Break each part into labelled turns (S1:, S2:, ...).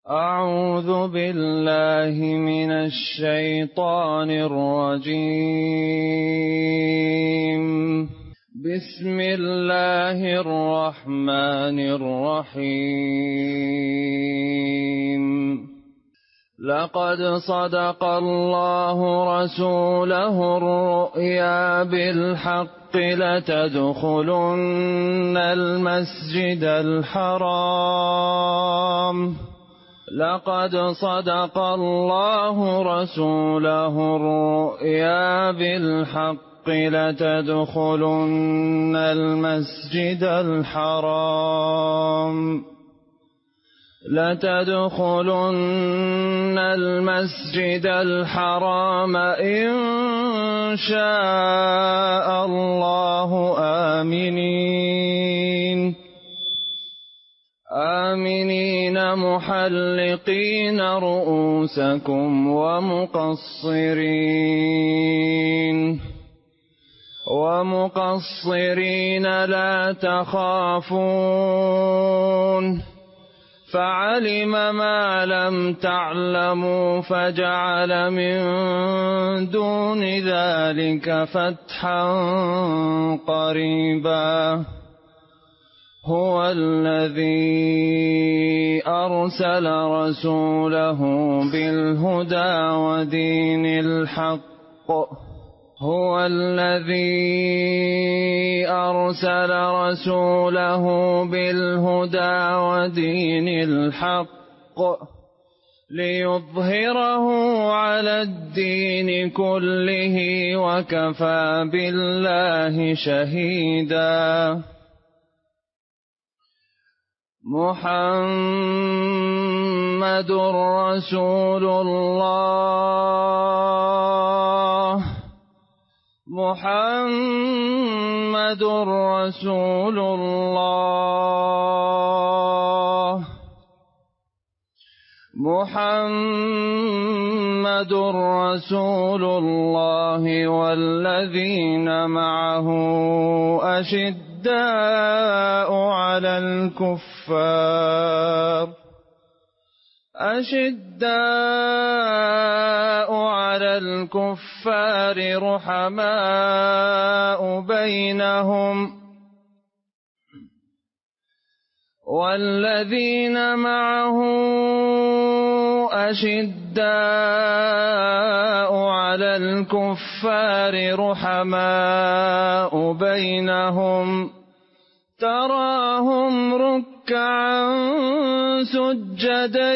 S1: أعوذ بالله من الشيطان الرجيم. بسم الله الرحمن الرحيم. لقد صدق الله رسوله الرؤيا بالحق لتدخلن المسجد الحرام. لقد صدق الله رسوله الرؤيا بالحق لتدخلن المسجد الحرام. لتدخلن المسجد الحرام إن شاء الله آمنين محلقين رؤوسكم ومقصرين لا تخافون. فعلم ما لم تعلموا فجعل من دون ذلك فتحا قريبا. هو الذي أرسل رسوله بالهدى ودين الحق. هو الذي أرسل رسوله بالهدى ودين الحق ليظهره على الدين كله وكفى بالله شهيدا. محمد رسول الله. محمد رسول الله. محمد رسول الله. والذين معه أشداء على الكفار رحماء بينهم. والذين معه أشداء على الكفار رحماء بينهم تراهم ركعا سجدا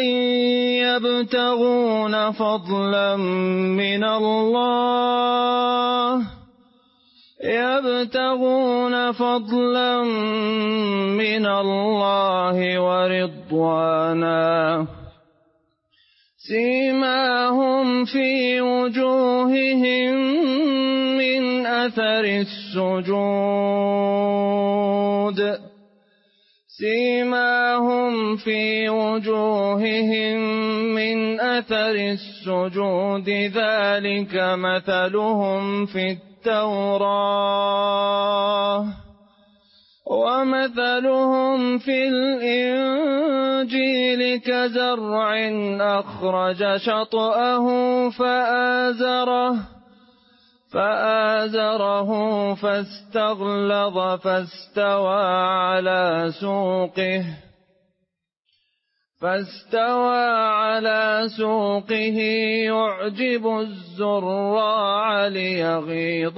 S1: يبتغون فضلا من الله ورضوانا. سيماهم في وجوههم من أثر السجود ذلك مثلهم في التوراة ومثلهم في الإنجيل كزرع أخرج شطأه فآزره فاستغلظ فاستوى على سوقه يعجب الزراع ليغيظ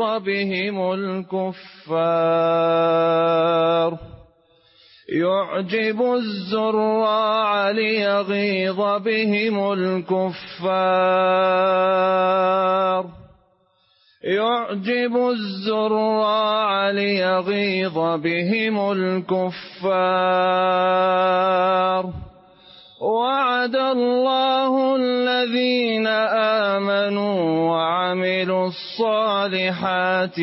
S1: بهم الكفار. وعد الله الذين آمنوا وعملوا الصالحات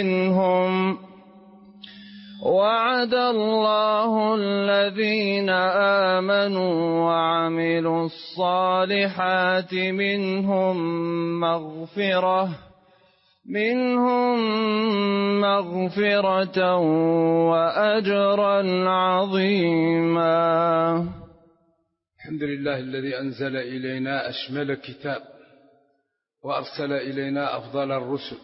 S1: منهم مغفرة وأجرا عظيما.
S2: الحمد لله الذي أنزل إلينا أشمل كتاب وأرسل إلينا أفضل الرسل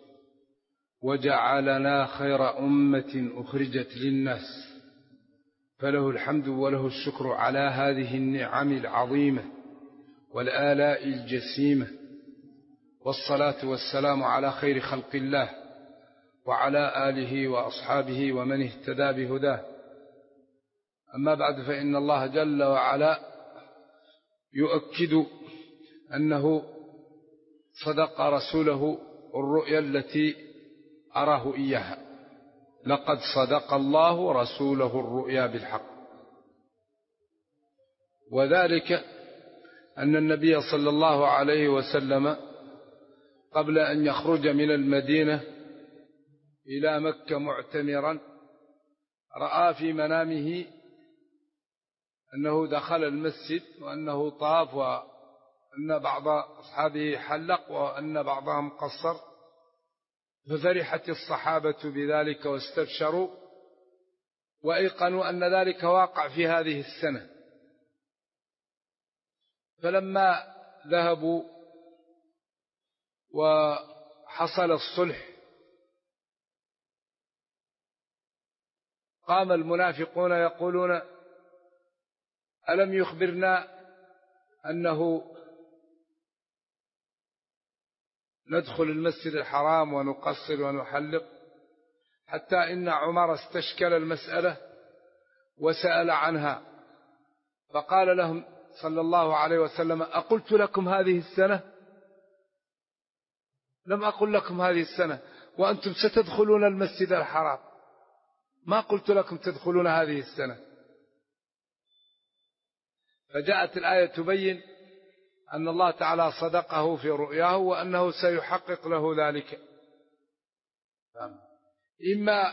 S2: وجعلنا خير أمة أخرجت للناس، فله الحمد وله الشكر على هذه النعم العظيمة والآلاء الجسيمة، والصلاة والسلام على خير خلق الله وعلى آله وأصحابه ومن اهتدى بهداه. أما بعد، فإن الله جل وعلا يؤكد أنه صدق رسوله الرؤيا التي أراه إياها: لقد صدق الله رسوله الرؤيا بالحق. وذلك أن النبي صلى الله عليه وسلم قبل أن يخرج من المدينة إلى مكة معتمرا رأى في منامه أنه دخل المسجد وأنه طاف، وأن بعض أصحابه حلق وأن بعضهم قصر، ففرحت الصحابة بذلك واستبشروا وأيقنوا أن ذلك واقع في هذه السنة. فلما ذهبوا وحصل الصلح قام المنافقون يقولون: ألم يخبرنا أنه ندخل المسجد الحرام ونقصر ونحلق؟ حتى إن عمر استشكل المسألة وسأل عنها، فقال لهم صلى الله عليه وسلم: أقلت لكم هذه السنة؟ لم أقل لكم هذه السنة، وأنتم ستدخلون المسجد الحرام، ما قلت لكم تدخلون هذه السنة. فجاءت الآية تبين أن الله تعالى صدقه في رؤياه وأنه سيحقق له ذلك. إما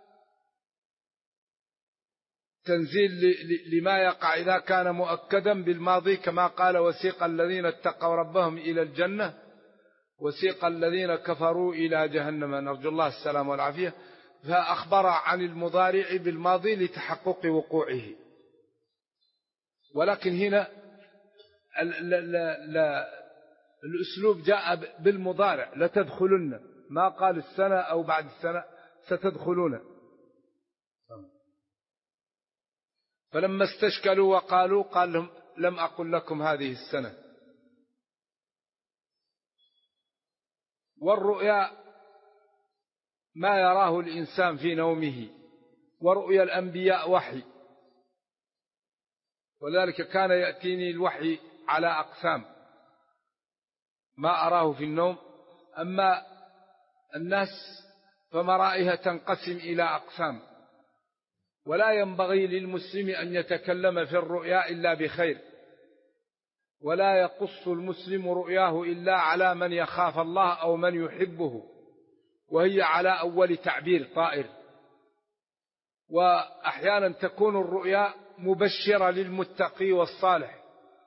S2: تنزيل لما يقع إذا كان مؤكدا بالماضي، كما قال: وسيق الذين اتقوا ربهم إلى الجنة وسيق الذين كفروا إلى جهنم، نرجو الله السلام والعافية، فأخبر عن المضارع بالماضي لتحقق وقوعه. ولكن هنا الأسلوب جاء بالمضارع: لتدخلن، ما قال السنة أو بعد السنة، ستدخلون. فلما استشكلوا وقالوا قال لهم: لم أقل لكم هذه السنة. والرؤيا ما يراه الإنسان في نومه، ورؤيا الأنبياء وحي، ولذلك كان يأتيني الوحي على أقسام: ما أراه في النوم. أما الناس فمرائها تنقسم إلى أقسام، ولا ينبغي للمسلم أن يتكلم في الرؤيا إلا بخير، ولا يقص المسلم رؤياه إلا على من يخاف الله أو من يحبه، وهي على أول تعبير طائر. وأحيانا تكون الرؤيا مبشرة للمتقي والصالح،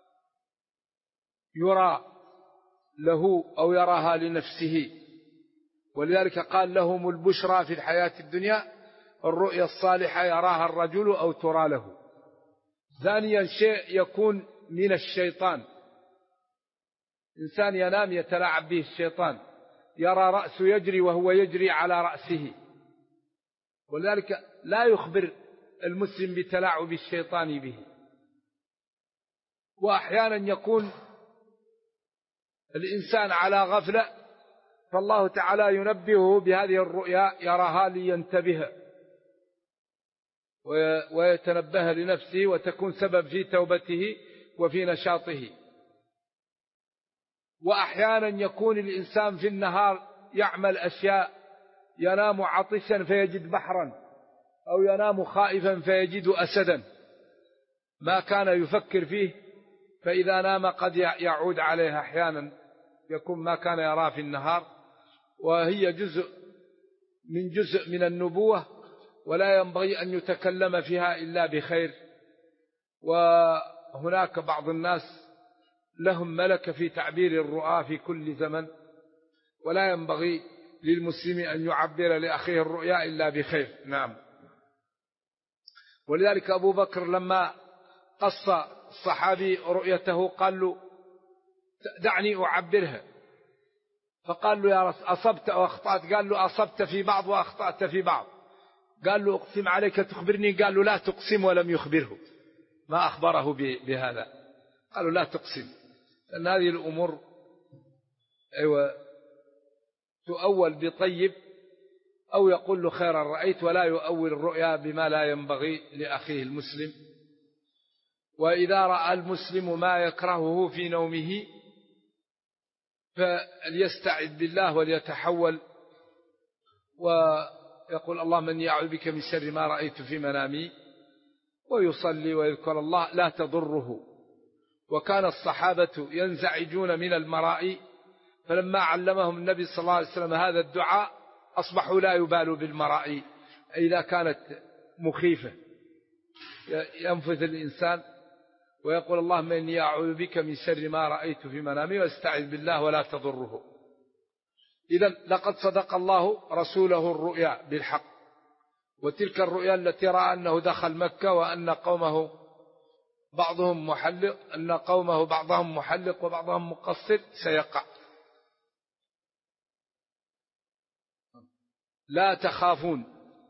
S2: يرى له أو يراها لنفسه، ولذلك قال: لهم البشرى في الحياة الدنيا، الرؤيا الصالحة يراها الرجل أو ترى له. ثانيا شيء يكون من الشيطان، إنسان ينام يتلاعب به الشيطان، يرى رأسه يجري وهو يجري على رأسه، ولذلك لا يخبر المسلم بتلاعب الشيطان به. وأحيانا يكون الإنسان على غفلة، فالله تعالى ينبهه بهذه الرؤيا يراها لينتبه ويتنبه لنفسه، وتكون سبب في توبته وفي نشاطه. وأحيانا يكون الإنسان في النهار يعمل أشياء، ينام عطشا فيجد بحرا، أو ينام خائفا فيجد أسدا ما كان يفكر فيه، فإذا نام قد يعود عليه. أحيانا يكون ما كان يراه في النهار، وهي جزء من النبوة، ولا ينبغي أن يتكلم فيها إلا بخير. وهناك بعض الناس لهم ملكة في تعبير الرؤى في كل زمن، ولا ينبغي للمسلم أن يعبر لأخيه الرؤيا إلا بخير. نعم. ولذلك أبو بكر لما قص الصحابي رؤيته قال له دعني أعبرها، فقال له يا رسول أصبت أو أخطأت؟ قال له أصبت في بعض وأخطأت في بعض. قال له أقسم عليك تخبرني؟ قال له لا تقسم، ولم يخبره، ما أخبره بهذا. قالوا لا تقسم، لأن هذه الأمور تؤول بطيب، أو يقول له خيرا رأيت، ولا يؤول الرؤيا بما لا ينبغي لأخيه المسلم. وإذا رأى المسلم ما يكرهه في نومه فليستعذ بالله وليتحول ويقول اللهم إني أعوذ بك من شر ما رأيت في منامي، ويصلي ويذكر الله لا تضره. وكان الصحابة ينزعجون من المرائي، فلما علمهم النبي صلى الله عليه وسلم هذا الدعاء أصبحوا لا يبالوا بالمرائي إذا كانت مخيفة. ينفذ الإنسان ويقول اللهم إني أعوذ بك من شر ما رأيت في منامي، واستعذ بالله ولا تضره. إذن لقد صدق الله رسوله الرؤيا بالحق، وتلك الرؤيا التي رأى أنه دخل مكة وأن قومه بعضهم محلق، أن قومه بعضهم محلق وبعضهم مقصر سيقع. لا تخافون،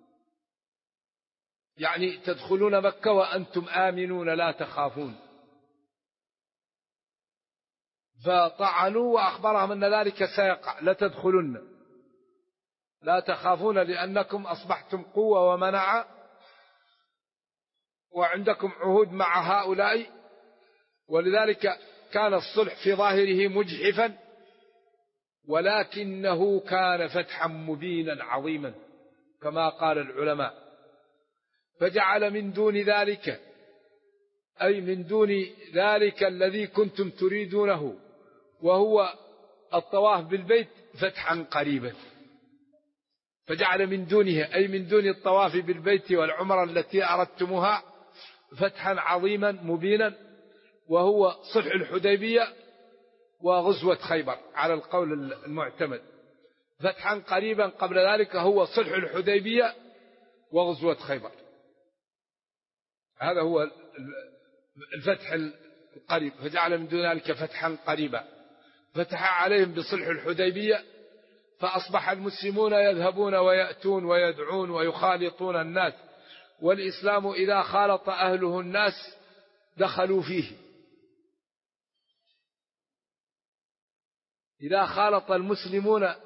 S2: يعني تدخلون مكة وأنتم آمنون لا تخافون. فطعنوا وأخبرهم أن ذلك سيقع، لتدخلن لا تخافون لأنكم أصبحتم قوة ومنعة، وعندكم عهود مع هؤلاء. ولذلك كان الصلح في ظاهره مجحفا، ولكنه كان فتحا مبينا عظيما كما قال العلماء. فجعل من دون ذلك، أي من دون ذلك الذي كنتم تريدونه وهو الطواف بالبيت، فتحا قريبا. فجعل من دونه، أي من دون الطواف بالبيت والعمرة التي أردتموها، فتحا عظيما مبينا، وهو صلح الحديبية وغزوة خيبر على القول المعتمد. فتحا قريبا قبل ذلك هو صلح الحديبية وغزوة خيبر، هذا هو الفتح القريب. فجعل من دون ذلك فتحا قريبا، فتح عليهم بصلح الحديبية، فأصبح المسلمون يذهبون ويأتون ويدعون ويخالطون الناس، والإسلام إذا خالط أهله الناس دخلوا فيه. إذا خالط المسلمون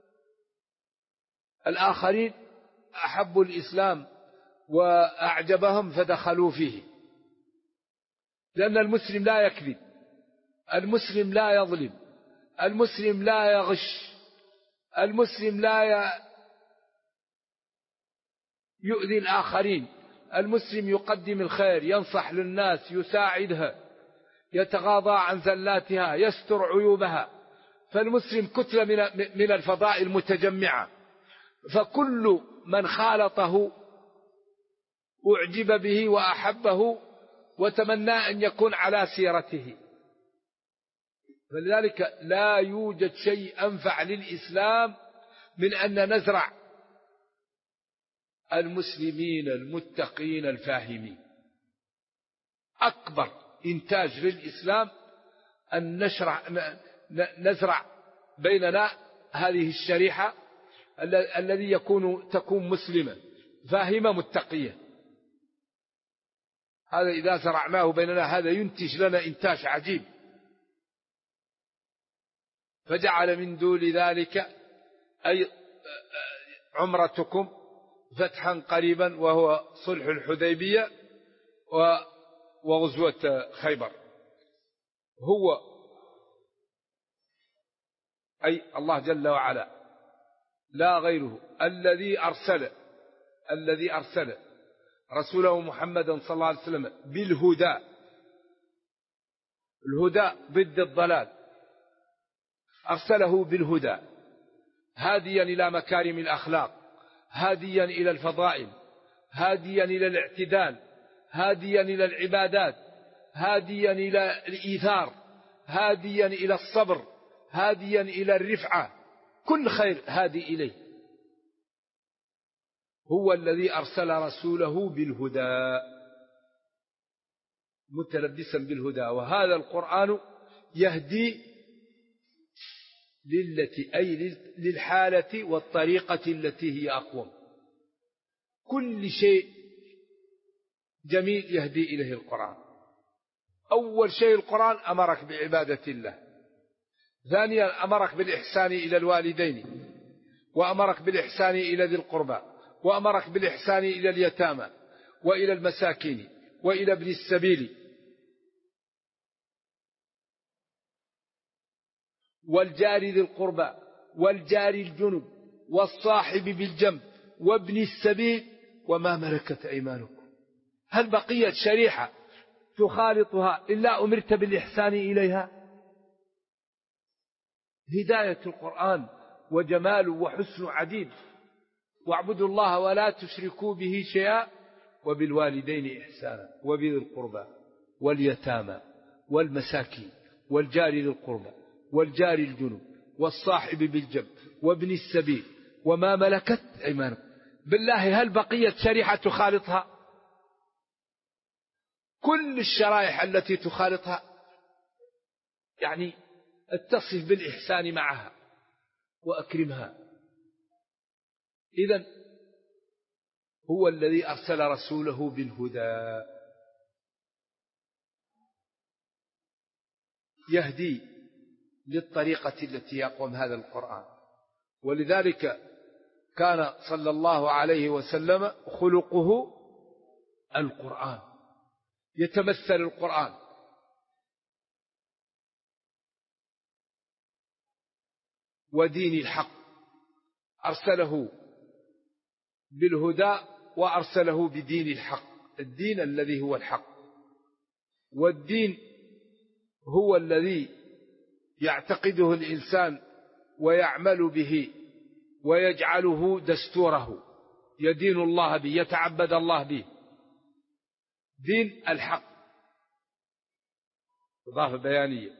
S2: الآخرين أحبوا الإسلام وأعجبهم فدخلوا فيه، لأن المسلم لا يكذب، المسلم لا يظلم، المسلم لا يغش، المسلم لا يؤذي الآخرين، المسلم يقدم الخير، ينصح للناس، يساعدها، يتغاضى عن زلاتها، يستر عيوبها. فالمسلم كتلة من الفضائل المتجمعة، فكل من خالطه أعجب به وأحبه وتمنى أن يكون على سيرته. فلذلك لا يوجد شيء أنفع للإسلام من أن نزرع المسلمين المتقين الفاهمين. أكبر إنتاج للإسلام أن نزرع بيننا هذه الشريحة الذي تكون مسلمة فاهمة متقية. هذا إذا زرعناه بيننا هذا ينتج لنا إنتاج عجيب. فجعل من دون ذلك أي عمرتكم فتحا قريبا وهو صلح الحديبية وغزوة خيبر. هو أي الله جل وعلا لا غيره الذي أرسل رسوله محمدا صلى الله عليه وسلم بالهدى. الهدى ضد الضلال، أرسله بالهدى هاديا إلى مكارم الأخلاق، هاديا إلى الفضائل، هاديا إلى الاعتدال، هاديا إلى العبادات، هاديا إلى الإيثار، هاديا إلى الصبر، هاديا إلى الرفعة، كل خير هادي إليه. هو الذي أرسل رسوله بالهدى. متلبسا بالهدى. وهذا القرآن يهدي للحالة والطريقة التي هي أقوم. كل شيء جميل يهدي إليه القرآن. أول شيء القرآن أمرك بعبادة الله، ثانيا أمرك بالإحسان إلى الوالدين، وأمرك بالإحسان إلى ذي القربى، وأمرك بالإحسان إلى اليتامى وإلى المساكين وإلى ابن السبيل والجار ذي القربى والجار الجنب والصاحب بالجنب وابن السبيل وما ملكت أيمانكم. هل بقيت شريحة تخالطها إلا أمرت بالإحسان إليها؟ هداية القرآن وجماله وحسن عديد. واعبدوا الله ولا تشركوا به شيئا وبالوالدين إحسانا وبذي القربى واليتامى والمساكين والجار ذي القربى والجار الجنب والصاحب بالجنب وابن السبيل وما ملكت أيمانكم. بالله هل بقيت شريحة تخالطها؟ كل الشرائح التي تخالطها يعني اتصف بالإحسان معها وأكرمها. إذن هو الذي أرسل رسوله بالهدى يهدي للطريقة التي يقوم هذا القرآن. ولذلك كان صلى الله عليه وسلم خلقه القرآن، يتمثل القرآن. ودين الحق أرسله بالهدى وأرسله بدين الحق، الدين الذي هو الحق. والدين هو الذي يعتقده الإنسان ويعمل به ويجعله دستوره، يدين الله به، يتعبد الله به. دين الحق إضافة بيانية،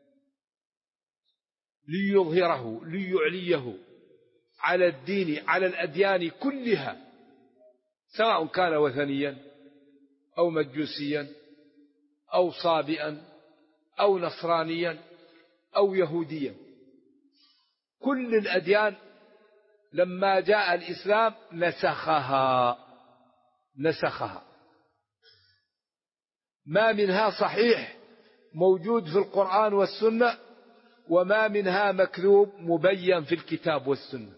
S2: ليظهره ليعليه على الدين على الأديان كلها، سواء كان وثنيا أو مجوسيا أو صابئا أو نصرانيا أو يهوديا. كل الأديان لما جاء الإسلام نسخها. ما منها صحيح موجود في القرآن والسنة، وما منها مكذوب مبين في الكتاب والسنة.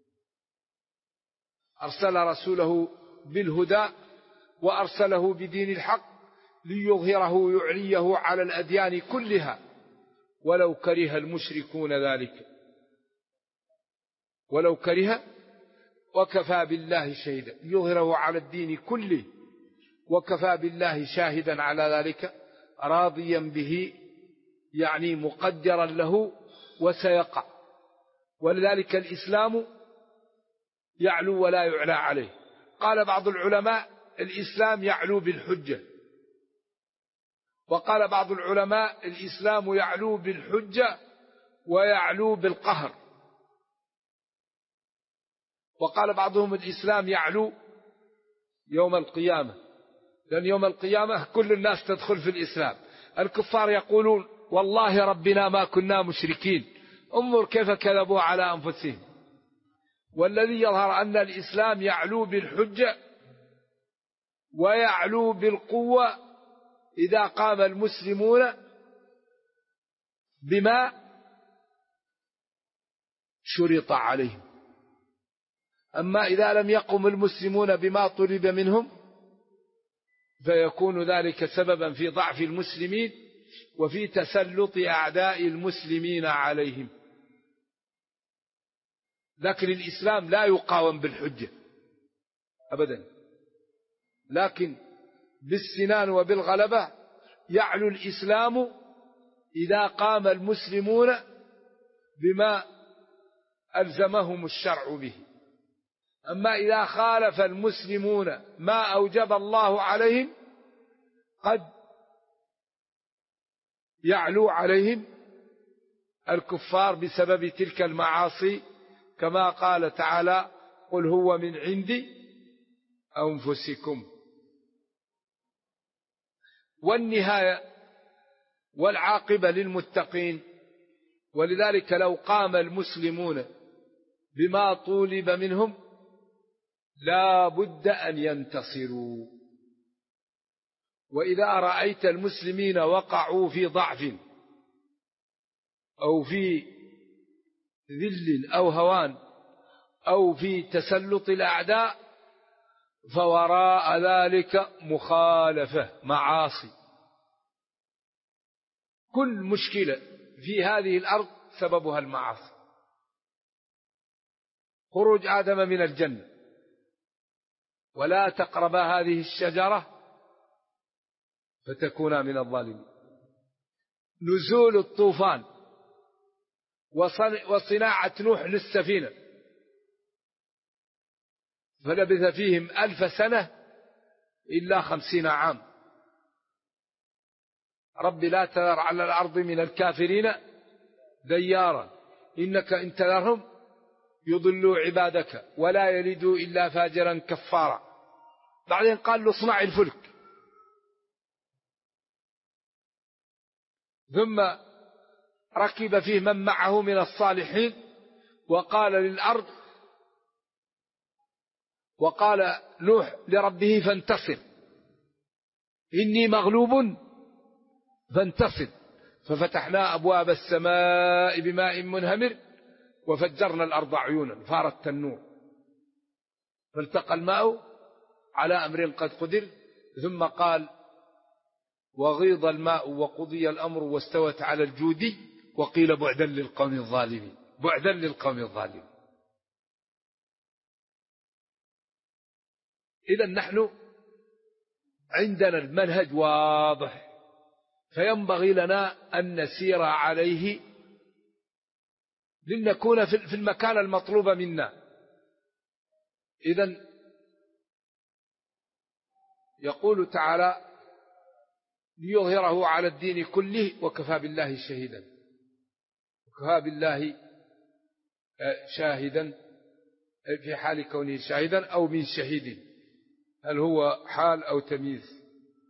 S2: أرسل رسوله بالهدى وأرسله بدين الحق ليظهره يعليه على الأديان كلها ولو كره المشركون ذلك. ولو كره وكفى بالله شهيدا، يظهره على الدين كله وكفى بالله شاهدا على ذلك، راضيا به يعني مقدرا له وسيقع. ولذلك الإسلام يعلو ولا يعلى عليه. قال بعض العلماء الإسلام يعلو بالحجة، وقال بعض العلماء الإسلام يعلو بالحجة ويعلو بالقهر، وقال بعضهم الإسلام يعلو يوم القيامة، لأن يوم القيامة كل الناس تدخل في الإسلام. الكفار يقولون والله ربنا ما كنا مشركين، انظر كيف كذبوا على أنفسهم. والذي يظهر أن الإسلام يعلو بالحجة ويعلو بالقوة إذا قام المسلمون بما شرط عليهم. أما إذا لم يقم المسلمون بما طلب منهم فيكون ذلك سببا في ضعف المسلمين وفي تسلط أعداء المسلمين عليهم. لكن الإسلام لا يقاوم بالحجة أبدا، لكن بالسنان وبالغلبة يعلو الإسلام إذا قام المسلمون بما ألزمهم الشرع به. أما إذا خالف المسلمون ما أوجب الله عليهم قد يعلو عليهم الكفار بسبب تلك المعاصي، كما قال تعالى قل هو من عند أنفسكم. والنهاية والعاقبة للمتقين. ولذلك لو قام المسلمون بما طولب منهم لا بد أن ينتصروا. وإذا رأيت المسلمين وقعوا في ضعف أو في ذل أو هوان أو في تسلط الأعداء فوراء ذلك مخالفة معاصي. كل مشكلة في هذه الأرض سببها المعاصي. خروج آدم من الجنة، ولا تقربا هذه الشجرة فتكونا من الظالمين. نزول الطوفان وصناعة نوح للسفينة فلبث فيهم 1000 سنة إلا 50 عام. رب لا تذر على الأرض من الكافرين ديارا إنك إن تذرهم يضلوا عبادك ولا يلدوا إلا فاجرا كفارا. بعدين قال له اصنع الفلك، ثم ركب فيه من معه من الصالحين وقال للأرض، وقال نوح لربه فانتصر إني مغلوب فانتصر. ففتحنا أبواب السماء بماء منهمر وفجرنا الأرض عيونا فارت النور فالتقى الماء على أمر قد قدر. ثم قال وغيض الماء وقضي الأمر واستوت على الجود وقيل بعدا للقوم الظالمين. بعدا للقوم الظالمين. إذا نحن عندنا المنهج واضح، فينبغي لنا أن نسير عليه لنكون في المكان المطلوب منا. إذن يقول تعالى ليظهره على الدين كله وكفى بالله شهيدا. وكفى بالله شاهدا في حال كونه شاهدا أو من شهيد، هل هو حال أو تمييز؟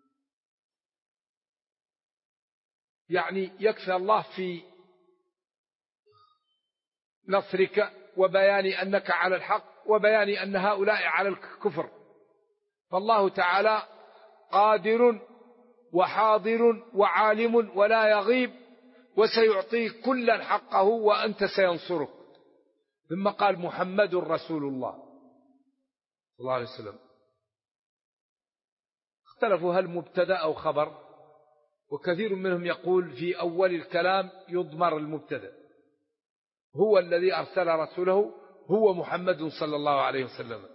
S2: يعني يكفي الله في نصرك وبيان أنك على الحق وبيان أن هؤلاء على الكفر. فالله تعالى قادر وحاضر وعالم ولا يغيب وسيعطي كلا حقه وأنت سينصرك. ثم قال محمد رسول الله صلى الله عليه وسلم. اختلفوا هل مبتدأ أو خبر، وكثير منهم يقول في أول الكلام يضمر المبتدأ، هو الذي أرسل رسوله هو محمد صلى الله عليه وسلم.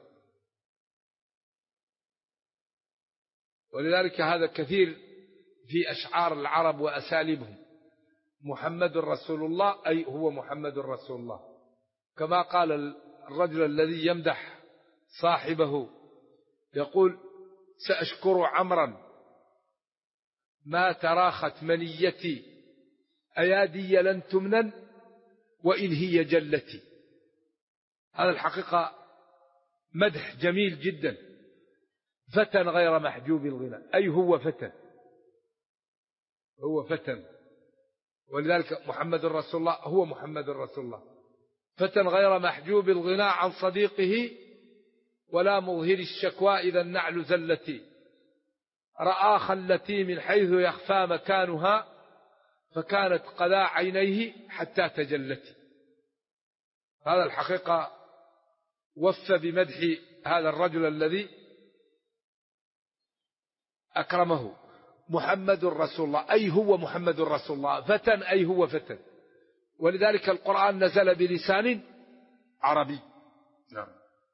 S2: ولذلك هذا كثير في أشعار العرب وأساليبهم، محمد رسول الله أي هو محمد رسول الله. كما قال الرجل الذي يمدح صاحبه يقول سأشكر عمرا ما تراخت منيتي أيادي لن تمنن وإن هي جلتي. هذا الحقيقة مدح جميل جدا. فتى غير محجوب الغنى أي هو فتى، هو فتى. ولذلك محمد رسول الله هو محمد رسول الله. فتى غير محجوب الغنى عن صديقه ولا مظهر الشكوى إذا النعل زلتي. رأى خلتي من حيث يخفى مكانها فكانت قذى عينيه حتى تجلتي. هذا الحقيقة وفى بمدح هذا الرجل الذي أكرمه. محمد رسول الله أي هو محمد رسول الله، فتى أي هو فتى. ولذلك القرآن نزل بلسان عربي. نعم.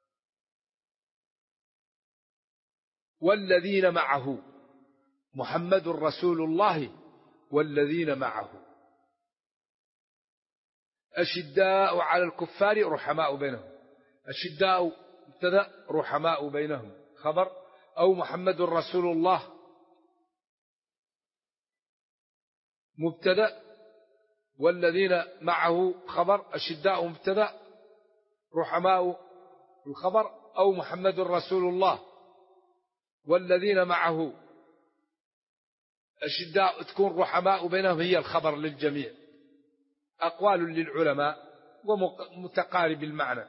S2: والذين معه، محمد رسول الله والذين معه أشداء على الكفار رحماء بينهم. أشداء مبتدأ رحماء بينهم خبر، أو محمد رسول الله مبتدأ والذين معه خبر، أشداء مبتدأ رحماء الخبر، أو محمد رسول الله والذين معه أشداء تكون رحماء بينهم هي الخبر للجميع، أقوال للعلماء ومتقارب المعنى.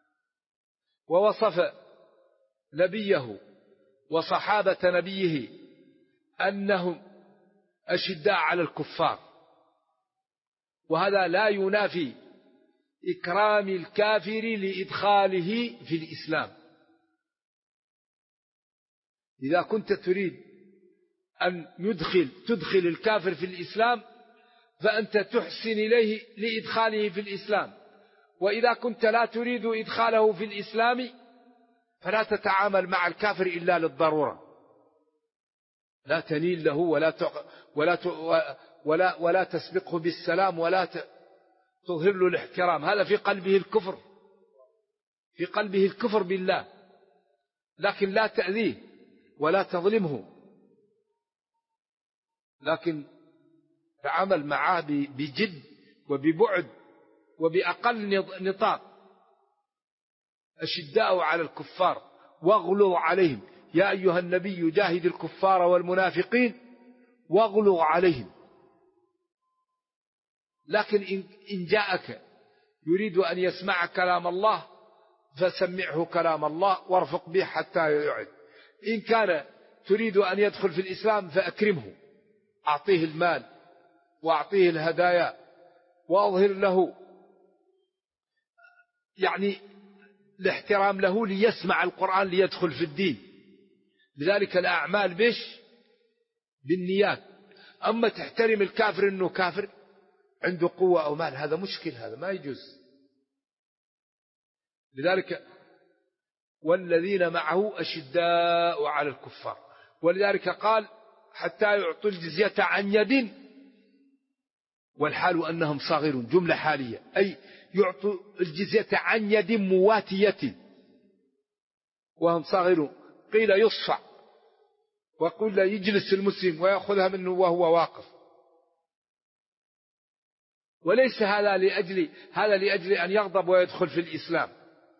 S2: ووصف نبيه وصحابة نبيه أنهم أشداء على الكفار، وهذا لا ينافي إكرام الكافر لإدخاله في الإسلام. إذا كنت تريد أن تدخل الكافر في الإسلام فأنت تحسن إليه لإدخاله في الإسلام، وإذا كنت لا تريد إدخاله في الإسلام فلا تتعامل مع الكافر إلا للضرورة، لا تنيل له ولا تسبقه بالسلام ولا تظهر له الاحترام، هذا في قلبه الكفر، في قلبه الكفر بالله، لكن لا تأذيه ولا تظلمه، لكن تعامل معه بجد وببعد وبأقل نطاق. أشداء على الكفار واغلظ عليهم، يا أيها النبي جاهد الكفار والمنافقين واغلظ عليهم. لكن إن جاءك يريد أن يسمع كلام الله فسمعه كلام الله وارفق به حتى يعد. إن كان تريد أن يدخل في الإسلام فأكرمه، أعطيه المال وأعطيه الهدايا وأظهر له يعني الاحترام له ليسمع القرآن ليدخل في الدين. لذلك الأعمال بالنيات. أما تحترم الكافر أنه كافر عنده قوة أو مال، هذا مشكل، هذا ما يجوز. لذلك والذين معه أشداء على الكفار، ولذلك قال حتى يعطوا الجزية عن يد والحال أنهم صاغرون، جملة حالية، أي يعطوا الجزية عن يد مواتية وهم صاغرون. قيل يصفع، وقيل يجلس المسلم ويأخذها منه وهو واقف. وليس هذا لأجل أن يغضب ويدخل في الإسلام.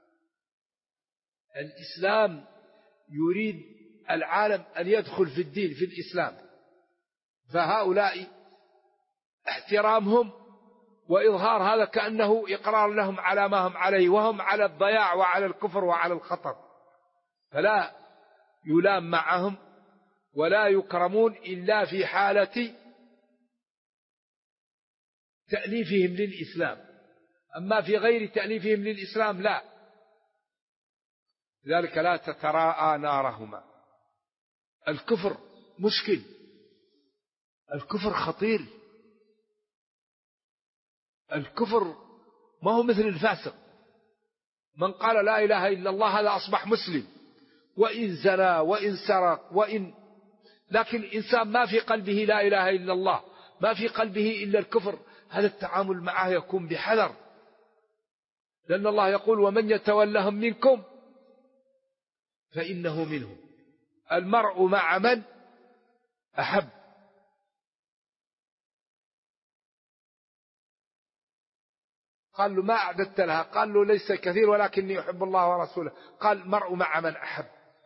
S2: الإسلام يريد العالم أن يدخل في الدين في الإسلام، فهؤلاء احترامهم وإظهار هذا كأنه إقرار لهم على ما هم عليه، وهم على الضياع وعلى الكفر وعلى الخطر، فلا يلام معهم ولا يكرمون إلا في حالة تأليفهم للإسلام، أما في غير تأليفهم للإسلام لا. لذلك لا تتراءى نارهما. الكفر مشكل، الكفر خطير، الكفر ما هو مثل الفاسق. من قال لا إله إلا الله هذا أصبح مسلم، وإن زنى وإن سرق لكن إنسان ما في قلبه لا إله إلا الله، ما في قلبه إلا الكفر، هذا التعامل معه يكون بحذر، لأن الله يقول ومن يتولهم منكم فإنه منهم. المرء مع من أحب. قال له ما أعددت لها؟ قال له ليس كثير ولكني أحب الله ورسوله. قال المرء مع من أحب.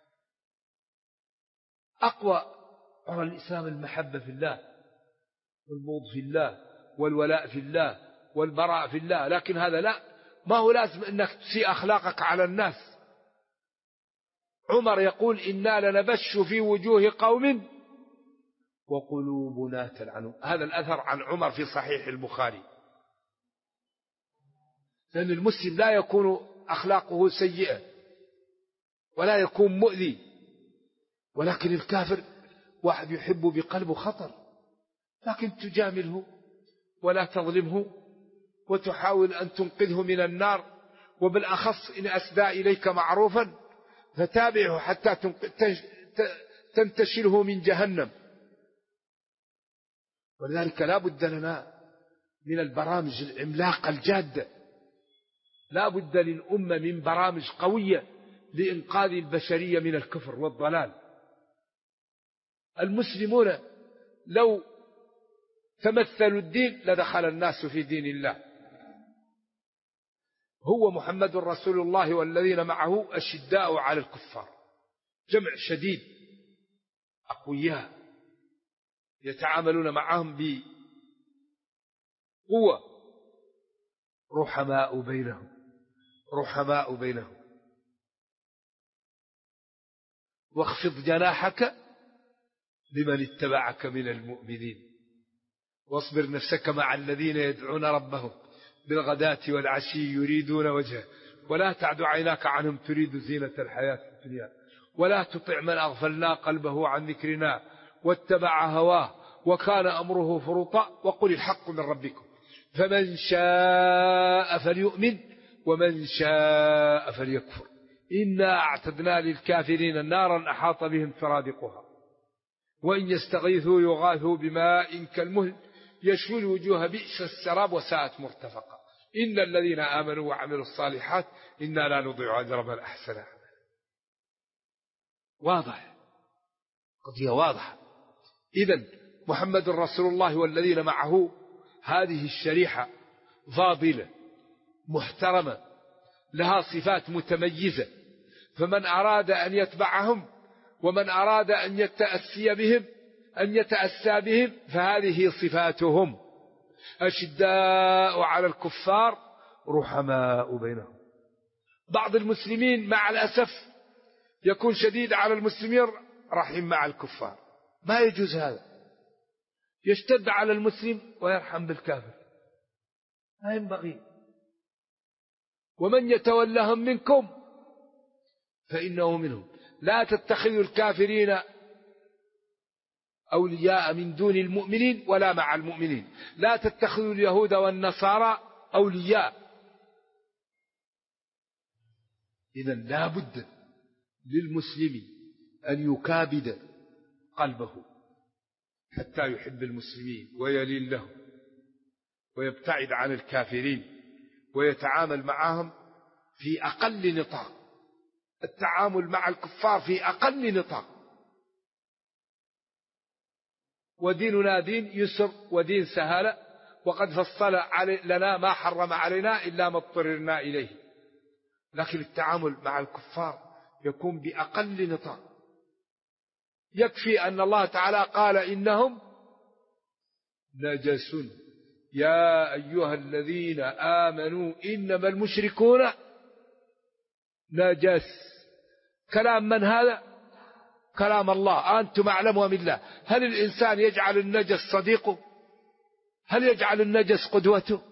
S2: أقوى على الإسلام المحبة في الله والبغض في الله والولاء في الله والبراء في الله، لكن هذا لا، ما هو لازم أنك تسيء أخلاقك على الناس. عمر يقول إنا لنبش في وجوه قوم وقلوبنا تلعنهم. هذا الأثر عن عمر في صحيح البخاري. لأن المسلم لا يكون أخلاقه سيئة ولا يكون مؤذي، ولكن الكافر واحد يحب بقلبه خطر، لكن تجامله ولا تظلمه وتحاول أن تنقذه من النار، وبالأخص إن أسدى إليك معروفا فتابعه حتى تنتشله من جهنم. ولذلك لا بد لنا من البرامج العملاقة الجادة، لا بد للأمة من برامج قوية لإنقاذ البشرية من الكفر والضلال. المسلمون لو تمثلوا الدين لدخل الناس في دين الله. هو محمد رسول الله والذين معه أشداء على الكفار، جمع شديد، أقوياء، يتعاملون معهم بقوة، رحماء بينهم. واخفض جناحك لمن اتبعك من المؤمنين واصبر نفسك مع الذين يدعون ربهم بالغداة والعشي يريدون وجهه ولا تعد عيناك عنهم تريد زينة الحياة الدنيا ولا تطع من أغفلنا قلبه عن ذكرنا واتبع هواه وكان أمره فرطا وقل الحق من ربكم فمن شاء فليؤمن ومن شاء فليكفر إنا أعتدنا للكافرين نارا أحاط بهم سرادقها وإن يستغيثوا يغاثوا بماء كالمهل يشوي الوجوه بئس السراب وساءت مرتفقا إن الذين آمنوا وعملوا الصالحات إنا لا نضيع أجر من أحسن عملا. واضح، قضية واضحة. إذن محمد رسول الله والذين معه هذه الشريحة فاضلة محترمة لها صفات متميزة، فمن أراد أن يتبعهم ومن أراد أن يتأسى بهم فهذه صفاتهم: أشداء على الكفار رحماء بينهم. بعض المسلمين مع الأسف يكون شديد على المسلمين رحيم مع الكفار، ما يجوز هذا. يشتد على المسلم ويرحم بالكافر، لا ينبغي. ومن يتولهم منكم فإنه منهم. لا تتخذوا الكافرين أولياء من دون المؤمنين ولا مع المؤمنين. لا تتخذوا اليهود والنصارى أولياء. إذن لا بد للمسلم أن يكابد قلبه حتى يحب المسلمين ويلين لهم ويبتعد عن الكافرين ويتعامل معهم في أقل نطاق. التعامل مع الكفار في أقل نطاق. وديننا دين يسر ودين سهالة، وقد فصل لنا ما حرم علينا إلا ما اضطررنا إليه. لكن التعامل مع الكفار يكون بأقل نطاق. يكفي أن الله تعالى قال إنهم نجس يا أيها الذين آمنوا إنما المشركون نجس. كلام من هذا؟ كلام الله. أنتم أعلم من الله. هل الإنسان يجعل النجس صديقه؟ هل يجعل النجس قدوته؟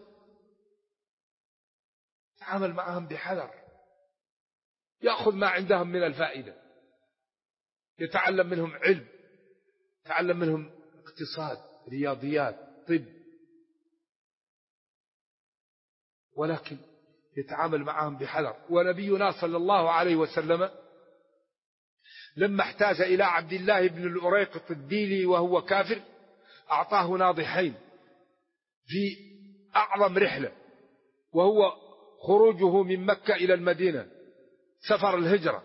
S2: تعامل معهم بحذر، يأخذ ما عندهم من الفائدة، يتعلم منهم علم، يتعلم منهم اقتصاد، رياضيات، طب، ولكن يتعامل معهم بحذر. ونبينا صلى الله عليه وسلم لما احتاج إلى عبد الله بن الأريقط الديلي وهو كافر أعطاه ناضحين في أعظم رحلة، وهو خروجه من مكة إلى المدينة، سفر الهجرة،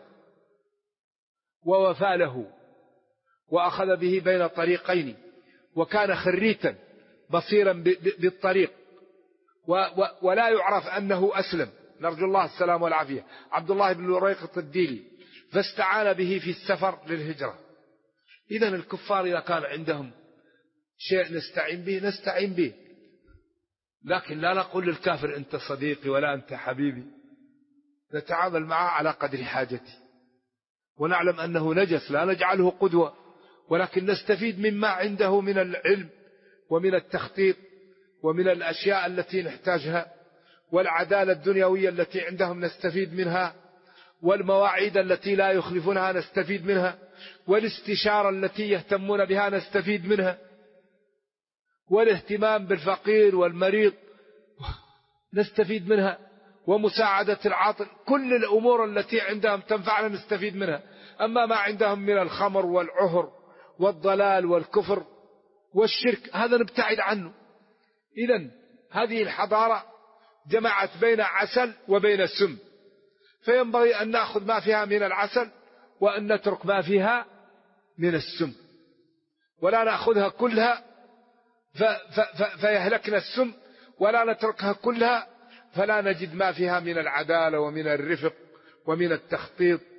S2: ووفى له وأخذ به بين طريقين، وكان خريتا بصيرا بالطريق ولا يعرف أنه أسلم، نرجو الله السلام والعافية، عبد الله بن الأريقط الديلي، فاستعان به في السفر للهجرة. إذن الكفار إذا كان عندهم شيء نستعين به نستعين به، لكن لا نقول للكافر أنت صديقي ولا أنت حبيبي. نتعامل معه على قدر حاجتي، ونعلم أنه نجس لا نجعله قدوة، ولكن نستفيد مما عنده من العلم ومن التخطيط ومن الأشياء التي نحتاجها، والعدالة الدنيوية التي عندهم نستفيد منها، والمواعيد التي لا يخلفونها نستفيد منها، والاستشارة التي يهتمون بها نستفيد منها، والاهتمام بالفقير والمريض نستفيد منها، ومساعدة العاطل. كل الأمور التي عندهم تنفعنا نستفيد منها. أما ما عندهم من الخمر والعهر والضلال والكفر والشرك هذا نبتعد عنه. إذن هذه الحضارة جمعت بين عسل وبين سم، فينبغي أن نأخذ ما فيها من العسل وأن نترك ما فيها من السم، ولا نأخذها كلها فيهلكنا السم، ولا نتركها كلها فلا نجد ما فيها من العدالة ومن الرفق ومن التخطيط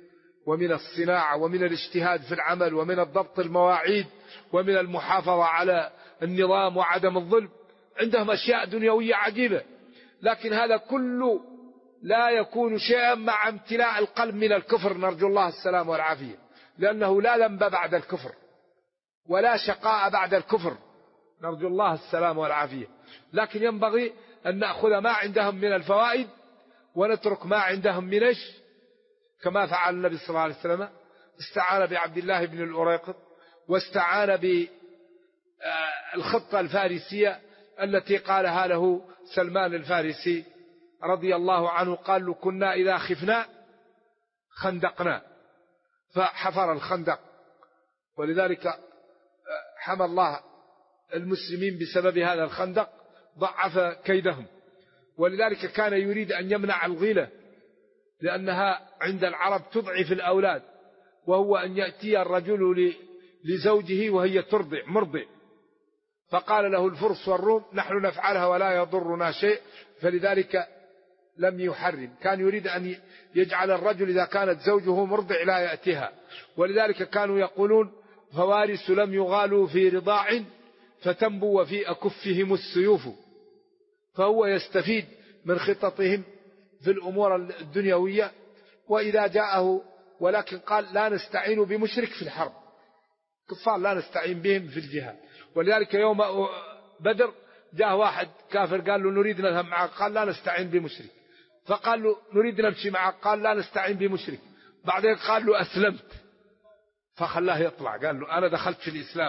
S2: ومن الصناعة ومن الاجتهاد في العمل ومن الضبط المواعيد ومن المحافظة على النظام وعدم الظلم. عندهم أشياء دنيوية عجيبة، لكن هذا كله لا يكون شيئا مع امتلاء القلب من الكفر، نرجو الله السلام والعافية، لأنه لا ذنب بعد الكفر ولا شقاء بعد الكفر، نرجو الله السلام والعافية. لكن ينبغي أن نأخذ ما عندهم من الفوائد ونترك ما عندهم من كما فعل النبي صلى الله عليه وسلم، استعان بعبد الله بن الأريقط، واستعان بالخطة الفارسية التي قالها له سلمان الفارسي رضي الله عنه، قال له كنا إذا خفنا خندقنا، فحفر الخندق، ولذلك حمى الله المسلمين بسبب هذا الخندق، ضعف كيدهم. ولذلك كان يريد أن يمنع الغيلة، لأنها عند العرب تضعف الأولاد، وهو أن يأتي الرجل لزوجه وهي مرضع، فقال له الفرس والروم نحن نفعلها ولا يضرنا شيء، فلذلك لم يحرم. كان يريد أن يجعل الرجل إذا كانت زوجه مرضع لا يأتيها، ولذلك كانوا يقولون فوارس لم يغالوا في رضاع فتنبو وفي أكفهم السيوف. فهو يستفيد من خططهم في الأمور الدنيوية. وإذا جاءه، ولكن قال لا نستعين بمشرك في الحرب، كفار لا نستعين بهم في الجهاد. ولذلك يوم بدر جاء واحد كافر قال له نريد نذهب معك، قال لا نستعين بمشرك. فقال له نريد نمشي معك، قال لا نستعين بمشرك. بعدين قال له أسلمت، فخلاه يطلع، قال له أنا دخلت في الإسلام.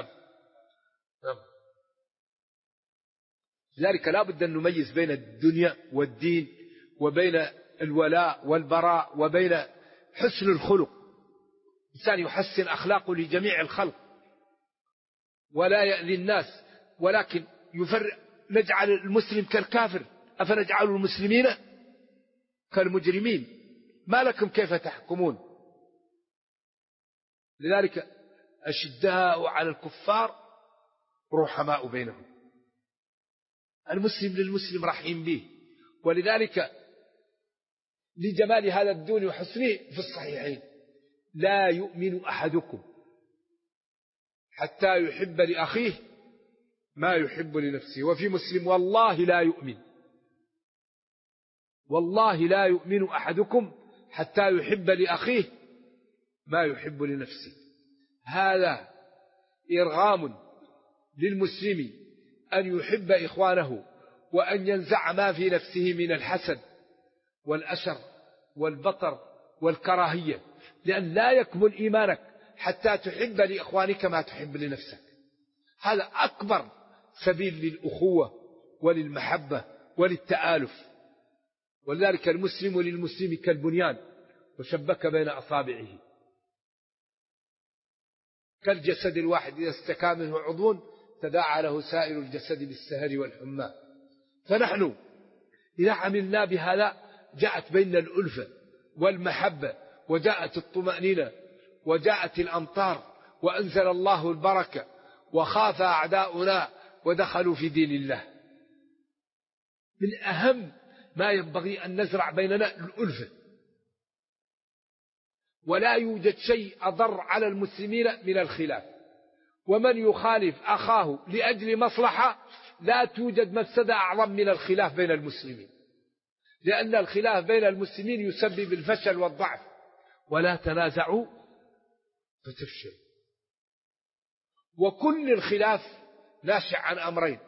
S2: لذلك لا بد أن نميز بين الدنيا والدين، وبين الولاء والبراء، وبين حسن الخلق. إنسان يحسن أخلاقه لجميع الخلق ولا يأذي الناس، ولكن يفرق. نجعل المسلم كالكافر، أفنجعل المسلمين كالمجرمين؟ ما لكم كيف تحكمون؟ لذلك أشداء على الكفار رحماء بينهم، المسلم للمسلم رحيم به. ولذلك لجمال هذا الدين وحسنه في الصحيحين لا يؤمن أحدكم حتى يحب لأخيه ما يحب لنفسه. وفي مسلم والله لا يؤمن، والله لا يؤمن أحدكم حتى يحب لأخيه ما يحب لنفسه. هذا إرغام للمسلم أن يحب إخوانه، وأن ينزع ما في نفسه من الحسد والأشر والبطر والكراهية، لأن لا يكمل إيمانك حتى تحب لإخوانك ما تحب لنفسك. هذا أكبر سبيل للأخوة وللمحبة وللتآلف. ولذلك المسلم للمسلم كالبنيان وشبك بين أصابعه، كالجسد الواحد إذا استكى منه عضو تداعى له سائر الجسد بالسهر والحمى. فنحن إذا عملنا بهذا جاءت بيننا الألفة والمحبة، وجاءت الطمأنينة، وجاءت الأمطار، وأنزل الله البركة، وخاف أعداؤنا ودخلوا في دين الله. من أهم ما ينبغي أن نزرع بيننا الألفة، ولا يوجد شيء أضر على المسلمين من الخلاف. ومن يخالف أخاه لأجل مصلحة لا توجد مفسدة أعظم من الخلاف بين المسلمين، لأن الخلاف بين المسلمين يسبب الفشل والضعف. ولا تنازعوا فتفشلوا. وكل الخلاف ناشئ عن أمرين: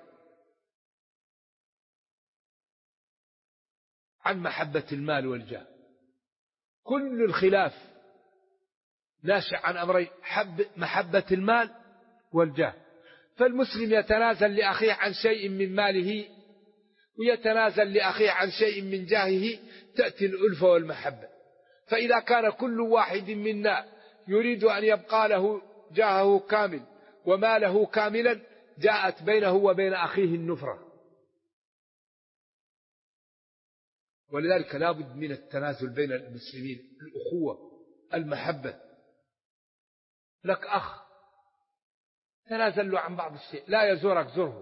S2: عن محبة المال والجاه. كل الخلاف ناشئ عن أمرين: محبة المال والجاه. فالمسلم يتنازل لأخيه عن شيء من ماله، ويتنازل لأخيه عن شيء من جاهه، تأتي الألفة والمحبة. فإذا كان كل واحد منا يريد أن يبقى له جاهه كامل وماله كاملا، جاءت بينه وبين أخيه النفرة. ولذلك لا بد من التنازل بين المسلمين، الأخوة، المحبة. لك أخ تنازل له عن بعض الشيء، لا يزورك زره.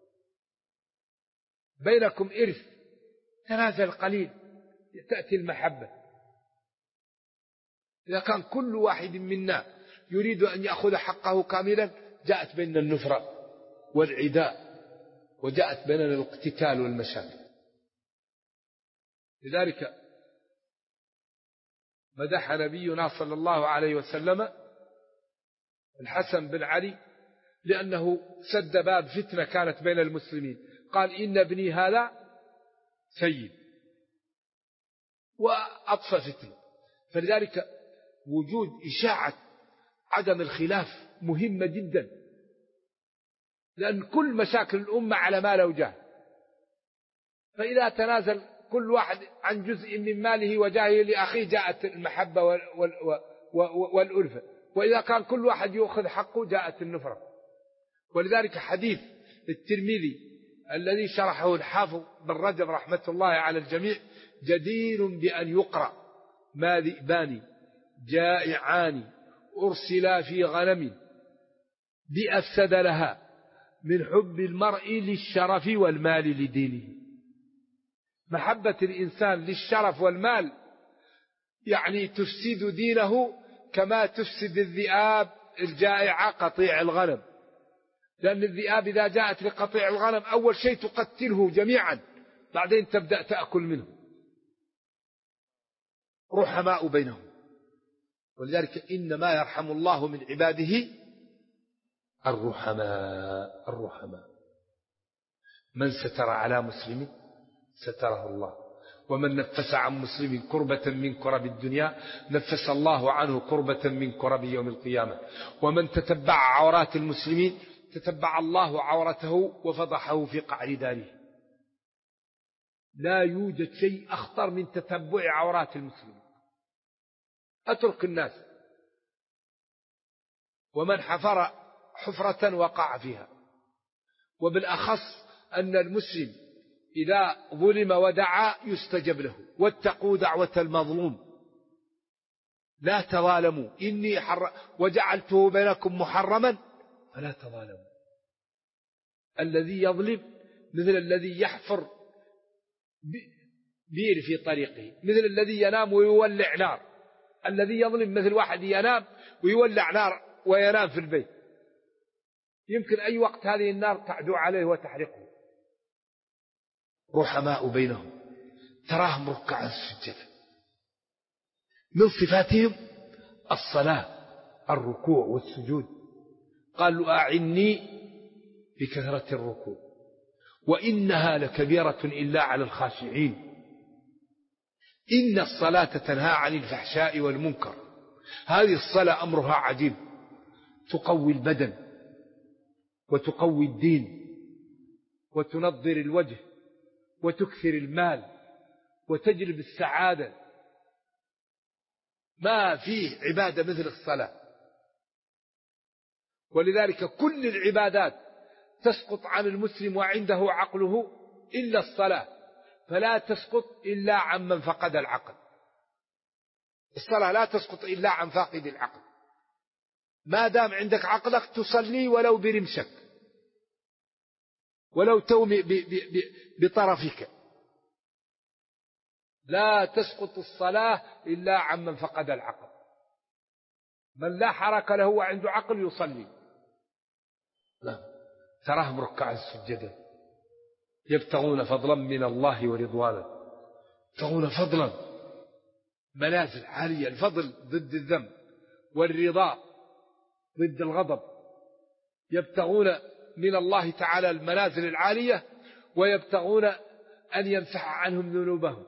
S2: بينكم إرث، تنازل قليل، تأتي المحبة. إذا كان كل واحد منا يريد أن يأخذ حقه كاملا جاءت بيننا النفرة والعداء، وجاءت بيننا الاقتتال والمشاكل. لذلك مدح نبينا صلى الله عليه وسلم الحسن بن علي لأنه سد باب فتنة كانت بين المسلمين، قال إن ابني هذا سيد، وأطفى فتنة. فلذلك وجود إشاعة عدم الخلاف مهمة جدا، لأن كل مشاكل الأمة على مال وجاه، فإذا تنازل كل واحد عن جزء من ماله وجاهه لأخيه جاءت المحبة والألفة، وإذا كان كل واحد يأخذ حقه جاءت النفرة. ولذلك حديث الترمذي الذي شرحه الحافظ بن رجب رحمة الله على الجميع جدير بأن يقرأ: ما ذئبان جائعان أرسلا في غنم بأفسد لها من حب المرء للشرف والمال لدينه. محبة الإنسان للشرف والمال يعني تفسد دينه كما تفسد الذئاب الجائعة قطيع الغنم، لأن الذئاب إذا جاءت لقطيع الغنم أول شيء تقتله جميعا، بعدين تبدأ تأكل منه. رحماء بينهم. ولذلك إنما يرحم الله من عباده الرحماء. من ستر على مسلم ستره الله، ومن نفس عن مسلم كربة من كرب الدنيا نفس الله عنه كربة من كرب يوم القيامة. ومن تتبع عورات المسلمين تتبع الله عورته وفضحه في قعر داره. لا يوجد شيء أخطر من تتبع عورات المسلمين. أترك الناس، ومن حفر حفرة وقع فيها. وبالأخص أن المسلم إذا ظلم ودعا يستجب له. واتقوا دعوة المظلوم لا تظالموا إني وجعلته بينكم محرما فلا تظالموا. الذي يظلم مثل الذي يحفر بير في طريقه، مثل الذي ينام ويولع نار. الذي يظلم مثل واحد ينام ويولع نار وينام في البيت، يمكن أي وقت هذه النار تعدو عليه وتحرقه. رحماء بينهم تراهم ركعا سجدا. من صفاتهم الصلاة، الركوع والسجود. قالوا أعني بكثرة الركوع وإنها لكبيرة إلا على الخاشعين. إن الصلاة تنهى عن الفحشاء والمنكر. هذه الصلاة أمرها عجيب، تقوي البدن وتقوي الدين وتنظر الوجه وتكثر المال وتجلب السعادة. ما فيه عبادة مثل الصلاة. ولذلك كل العبادات تسقط عن المسلم وعنده عقله إلا الصلاة، فلا تسقط إلا عن من فقد العقل. الصلاة لا تسقط إلا عن فاقد العقل. ما دام عندك عقلك تصلي ولو برمشك، ولو تومي بطرفك. لا تسقط الصلاة إلا عن من فقد العقل. من لا حركة له وعنده عقل يصلي. لا، تراهم ركعا سجدا يبتغون فضلا من الله ورضوانا. يبتغون فضلا، منازل عالية. الفضل ضد الذنب، والرضا ضد الغضب. يبتغون من الله تعالى المنازل العالية، ويبتغون أن يمسح عنهم ذنوبهم.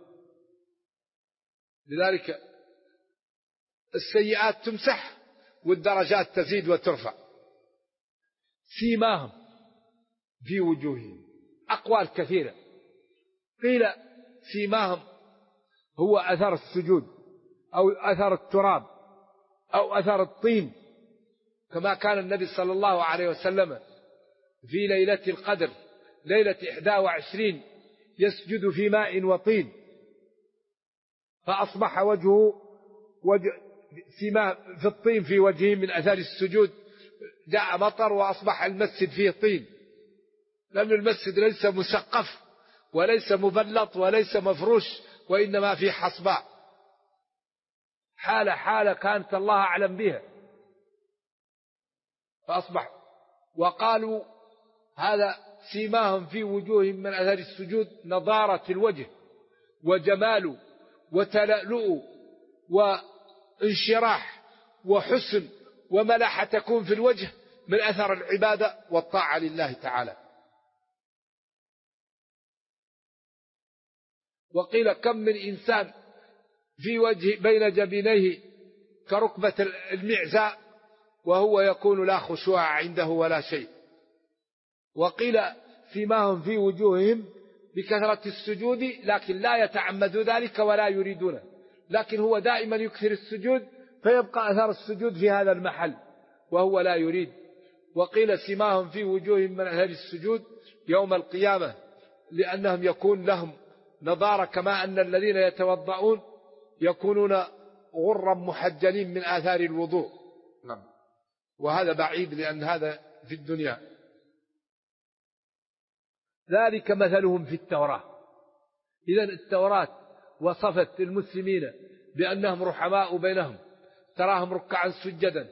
S2: لذلك السيئات تمسح والدرجات تزيد وترفع. سيماهم في وجوههم. أقوال كثيرة. قيل سيماهم هو أثر السجود أو أثر التراب أو أثر الطين، كما كان النبي صلى الله عليه وسلم في ليلة القدر ليلة 21 يسجد في ماء وطين، فأصبح وجهه سماء في الطين في وجهه من أثر السجود. جاء مطر وأصبح المسجد فيه طين، لأن المسجد ليس مسقف وليس مبلط وليس مفروش، وإنما فيه حصباء حالة كانت الله أعلم بها، فأصبح. وقالوا هذا سيماهم في وجوههم من أثر السجود نضارة الوجه وجمال وتلألؤ وانشراح وحسن وملحة تكون في الوجه من أثر العبادة والطاعة لله تعالى. وقيل كم من إنسان في وجه بين جبينيه كركبة المعزى وهو يكون لا خشوع عنده ولا شيء. وقيل سيماهم في وجوههم بكثرة السجود، لكن لا يتعمد ذلك ولا يريدونه، لكن هو دائما يكثر السجود فيبقى أثر السجود في هذا المحل وهو لا يريد. وقيل سيماهم في وجوههم من أثر السجود يوم القيامة لأنهم يكون لهم نضارة، كما أن الذين يتوضؤون يكونون غرا محجلين من آثار الوضوء. وهذا بعيد لأن هذا في الدنيا. ذلك مثلهم في التوراة. إذن التوراة وصفت المسلمين بأنهم رحماء بينهم، تراهم ركعا سجدا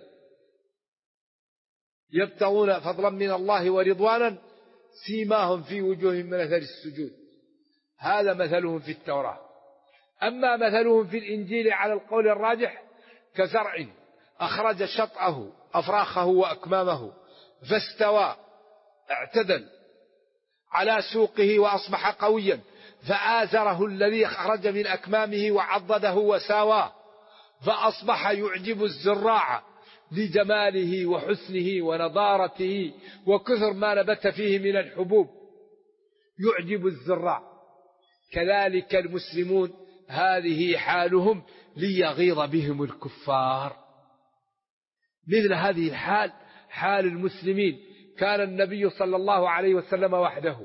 S2: يبتغون فضلا من الله ورضوانا سيماهم في وجوههم من أثر السجود. هذا مثلهم في التوراة. أما مثلهم في الإنجيل على القول الراجح كزرع أخرج شطأه أفراخه وأكمامه فاستوى اعتدل على سوقه وأصبح قويا فآزره الذي أخرج من أكمامه وعضده وساواه فأصبح يعجب الزراع لجماله وحسنه ونضارته وكثر ما نبت فيه من الحبوب يعجب الزراع. كذلك المسلمون هذه حالهم ليغيظ بهم الكفار. مثل هذه الحال حال المسلمين. كان النبي صلى الله عليه وسلم وحده،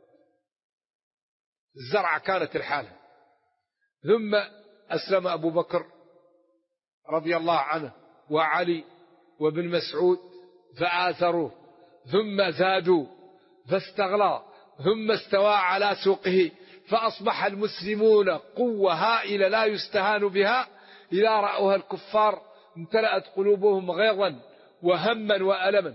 S2: الزرع كانت الحالة، ثم أسلم أبو بكر رضي الله عنه وعلي وابن مسعود فآثروه، ثم زادوا فاستغلى، ثم استوى على سوقه فأصبح المسلمون قوة هائلة لا يستهان بها. إذا رأوها الكفار امتلأت قلوبهم غيظا وهما وألما.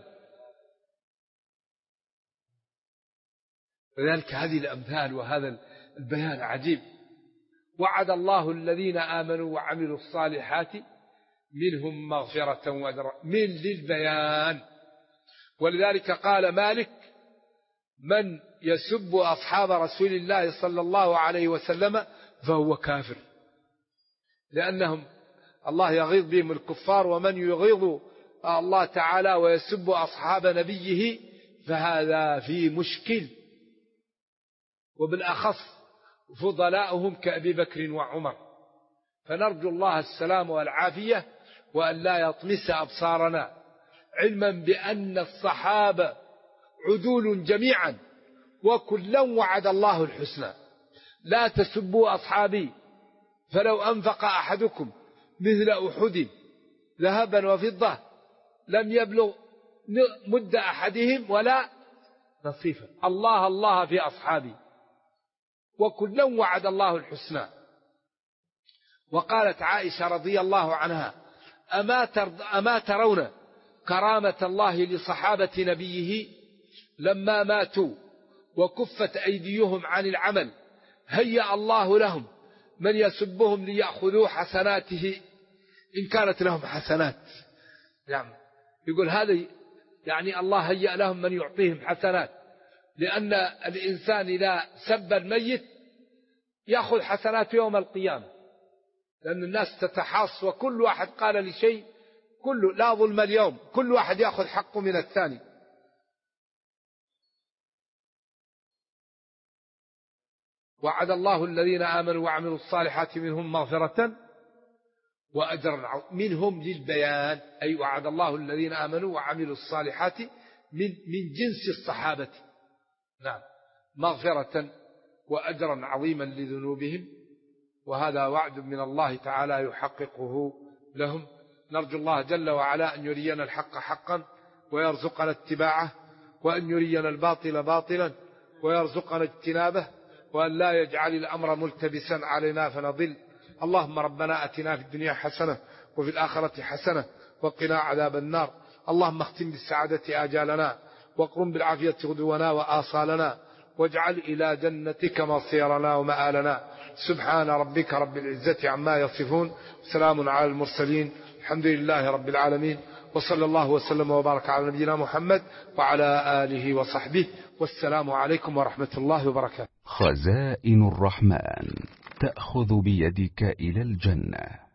S2: لذلك هذه الأمثال وهذا البيان عجيب. وعد الله الذين آمنوا وعملوا الصالحات منهم مغفرة وأجرا من للبيان. ولذلك قال مالك من يسب أصحاب رسول الله صلى الله عليه وسلم فهو كافر، لأنهم الله يغيظ بهم الكفار، ومن يغيظ الله تعالى ويسب أصحاب نبيه فهذا في مشكل، وبالأخص فضلاؤهم كأبي بكر وعمر. فنرجو الله السلام والعافية وأن لا يطمس أبصارنا، علما بأن الصحابة عدول جميعا وكلا وعد الله الحسنى. لا تسبوا أصحابي فلو أنفق أحدكم مثل أحد ذهبا وفضة لم يبلغ مد أحدهم ولا نصيفا. الله الله في أصحابي وكلا وعد الله الحسنى. وقالت عائشة رضي الله عنها أما ترون كرامة الله لصحابة نبيه لما ماتوا وكفت أيديهم عن العمل هيأ الله لهم من يسبهم ليأخذوا حسناته إن كانت لهم حسنات. يعني يقول هذا يعني الله هيأ لهم من يعطيهم حسنات، لأن الإنسان إذا سب الميت يأخذ حسنات يوم القيامة، لأن الناس تتحاص وكل واحد قال لشيء كله لا ظلم اليوم، كل واحد يأخذ حقه من الثاني. وعد الله الذين آمنوا وعملوا الصالحات منهم مغفرة وأجرا منهم للبيان، أي وعد الله الذين آمنوا وعملوا الصالحات من جنس الصحابة، نعم، مغفرة وأجرا عظيما لذنوبهم، وهذا وعد من الله تعالى يحققه لهم. نرجو الله جل وعلا أن يرينا الحق حقا ويرزقنا اتباعه، وأن يرينا الباطل باطلا ويرزقنا اجتنابه، وأن لا يجعل الأمر ملتبسا علينا فنضل. اللهم ربنا أتنا في الدنيا حسنة وفي الآخرة حسنة وقنا عذاب النار. اللهم اختم بالسعادة آجالنا واقرم بالعافية غدونا وآصالنا واجعل إلى جنتك مصيرنا ومآلنا. سبحان ربك رب العزة عما يصفون، سلام على المرسلين، الحمد لله رب العالمين، وصلى الله وسلم وبارك على نبينا محمد وعلى آله وصحبه، والسلام عليكم ورحمة الله وبركاته.
S3: خزائن الرحمن تأخذ بيدك إلى الجنة.